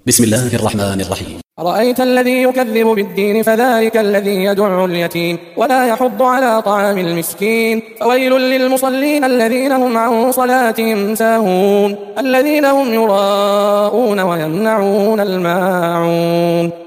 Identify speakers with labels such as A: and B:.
A: بسم الله الرحمن الرحيم.
B: أرأيت الذي يكذب بالدين فذلك الذي يدع اليتيم ولا يحض على طعام المسكين. فويل للمصلين الذين هم عن صلاتهم ساهون الذين هم يراءون ويمنعون الماعون.